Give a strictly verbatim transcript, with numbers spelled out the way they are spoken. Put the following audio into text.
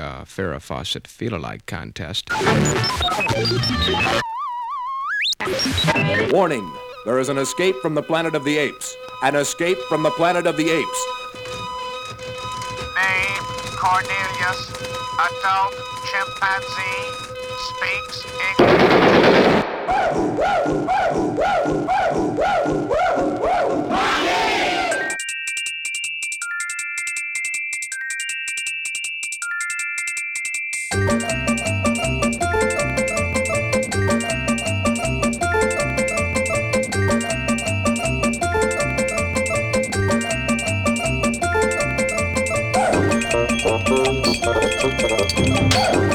uh, Farrah Fawcett Feel-Alike contest. Warning, there is an escape from the Planet of the Apes. An escape from the Planet of the Apes. Name, Cornelius, adult chimpanzee, speaks English.